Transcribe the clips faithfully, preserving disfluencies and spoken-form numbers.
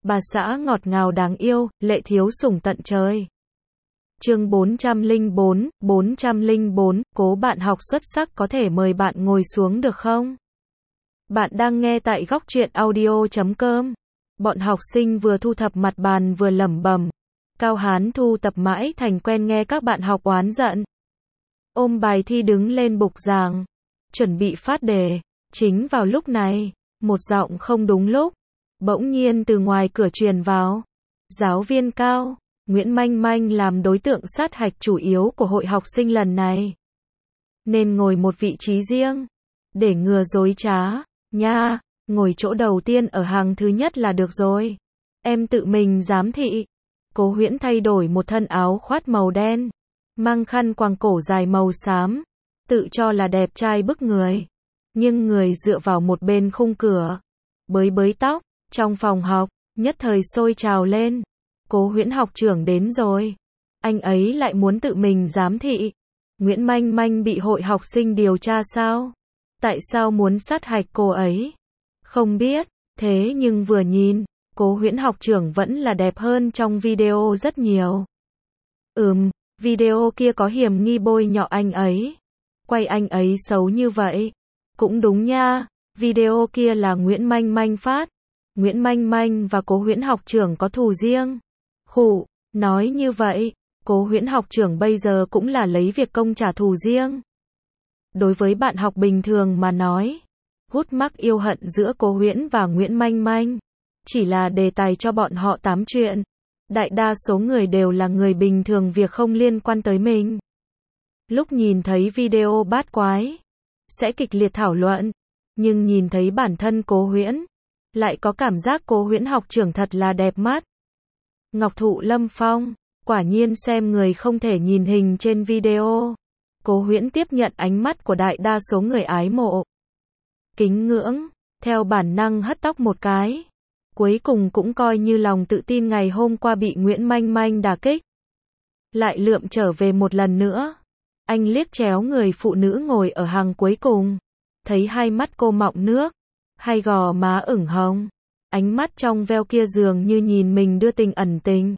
bà xã ngọt ngào đáng yêu, lệ thiếu sủng tận trời. Chương bốn trăm lẻ bốn, bốn trăm lẻ bốn, cố bạn học xuất sắc có thể mời bạn ngồi xuống được không? Bạn đang nghe tại góc truyện audio chấm com. Bọn học sinh vừa thu thập mặt bàn vừa lẩm bẩm. Cao Hán thu tập mãi thành quen nghe các bạn học oán giận. Ôm bài thi đứng lên bục giảng, chuẩn bị phát đề. Chính vào lúc này, một giọng không đúng lúc, bỗng nhiên từ ngoài cửa truyền vào. Giáo viên Cao, Nguyễn Manh Manh làm đối tượng sát hạch chủ yếu của hội học sinh lần này. Nên ngồi một vị trí riêng, để ngừa dối trá, nha, ngồi chỗ đầu tiên ở hàng thứ nhất là được rồi. Em tự mình giám thị. Cố Huyễn thay đổi một thân áo khoác màu đen, mang khăn quàng cổ dài màu xám, tự cho là đẹp trai bức người. Nhưng người dựa vào một bên khung cửa, bới bới tóc, trong phòng học, nhất thời sôi trào lên. Cố Huyễn học trưởng đến rồi. Anh ấy lại muốn tự mình giám thị. Nguyễn Manh Manh bị hội học sinh điều tra sao? Tại sao muốn sát hạch cô ấy? Không biết, thế nhưng vừa nhìn, Cố Huyễn học trưởng vẫn là đẹp hơn trong video rất nhiều. Ừm, video kia có hiểm nghi bôi nhọ anh ấy. Quay anh ấy xấu như vậy. Cũng đúng nha, video kia là Nguyễn Manh Manh phát. Nguyễn Manh Manh và Cố Huyễn học trưởng có thù riêng. Khụ, nói như vậy, Cố Huyễn học trưởng bây giờ cũng là lấy việc công trả thù riêng. Đối với bạn học bình thường mà nói, gút mắc yêu hận giữa Cố Huyễn và Nguyễn Manh Manh chỉ là đề tài cho bọn họ tám chuyện. Đại đa số người đều là người bình thường, việc không liên quan tới mình. Lúc nhìn thấy video bát quái, sẽ kịch liệt thảo luận, nhưng nhìn thấy bản thân Cố Huyễn, lại có cảm giác Cố Huyễn học trưởng thật là đẹp mắt. Ngọc Thụ Lâm Phong, quả nhiên xem người không thể nhìn hình trên video. Cố Huyễn tiếp nhận ánh mắt của đại đa số người ái mộ. Kính ngưỡng, theo bản năng hất tóc một cái. Cuối cùng cũng coi như lòng tự tin ngày hôm qua bị Nguyễn Manh Manh đả kích, lại lượm trở về một lần nữa. Anh liếc chéo người phụ nữ ngồi ở hàng cuối cùng, thấy hai mắt cô mọng nước, hai gò má ửng hồng, ánh mắt trong veo kia dường như nhìn mình đưa tình ẩn tình.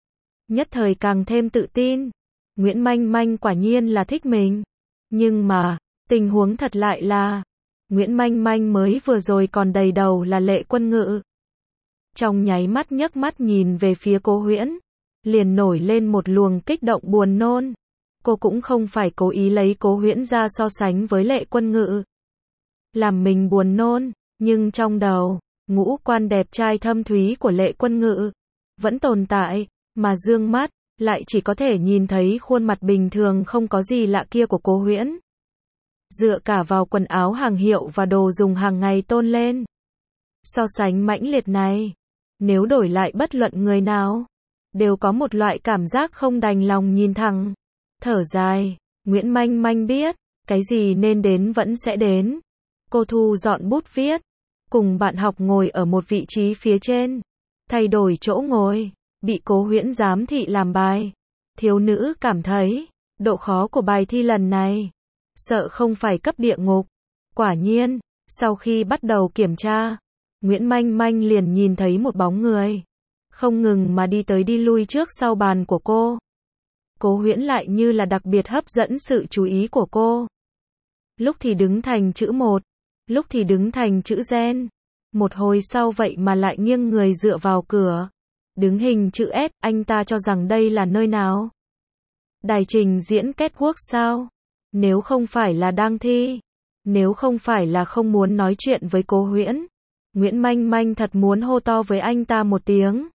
Nhất thời càng thêm tự tin, Nguyễn Manh Manh quả nhiên là thích mình. Nhưng mà, tình huống thật lại là, Nguyễn Manh Manh mới vừa rồi còn đầy đầu là Lệ Quân Ngự. Trong nháy mắt nhấc mắt nhìn về phía Cố Huyễn, liền nổi lên một luồng kích động buồn nôn. Cô cũng không phải cố ý lấy Cố Huyễn ra so sánh với Lệ Quân Ngự, làm mình buồn nôn, nhưng trong đầu, ngũ quan đẹp trai thâm thúy của Lệ Quân Ngự vẫn tồn tại, mà dương mắt lại chỉ có thể nhìn thấy khuôn mặt bình thường không có gì lạ kia của Cố Huyễn. Dựa cả vào quần áo hàng hiệu và đồ dùng hàng ngày tôn lên. So sánh mãnh liệt này, nếu đổi lại bất luận người nào, đều có một loại cảm giác không đành lòng nhìn thẳng. Thở dài, Nguyễn Manh Manh biết, cái gì nên đến vẫn sẽ đến. Cô thu dọn bút viết, cùng bạn học ngồi ở một vị trí phía trên, thay đổi chỗ ngồi, bị Cố Huyễn giám thị làm bài. Thiếu nữ cảm thấy, độ khó của bài thi lần này, sợ không phải cấp địa ngục. Quả nhiên, sau khi bắt đầu kiểm tra, Nguyễn Manh Manh liền nhìn thấy một bóng người, không ngừng mà đi tới đi lui trước sau bàn của cô. Cố Huyễn lại như là đặc biệt hấp dẫn sự chú ý của cô. Lúc thì đứng thành chữ một, lúc thì đứng thành chữ gen. Một hồi sau vậy mà lại nghiêng người dựa vào cửa, đứng hình chữ S. Anh ta cho rằng đây là nơi nào? Đài trình diễn catwalk sao? Nếu không phải là đang thi, nếu không phải là không muốn nói chuyện với Cố Huyễn, Nguyễn Manh Manh thật muốn hô to với anh ta một tiếng.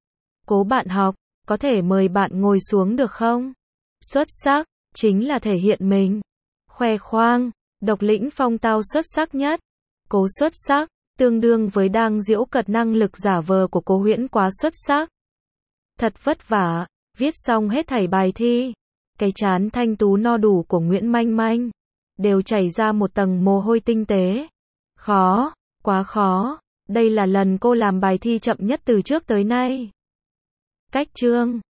Cố bạn học, có thể mời bạn ngồi xuống được không? Xuất sắc, chính là thể hiện mình. Khoe khoang, độc lĩnh phong tao xuất sắc nhất. Cố xuất sắc, tương đương với đang giễu cợt năng lực giả vờ của Cố Huyễn quá xuất sắc. Thật vất vả, viết xong hết thảy bài thi. Cái trán thanh tú no đủ của Nguyễn Manh Manh đều chảy ra một tầng mồ hôi tinh tế. Khó, quá khó. Đây là lần cô làm bài thi chậm nhất từ trước tới nay. Cách chương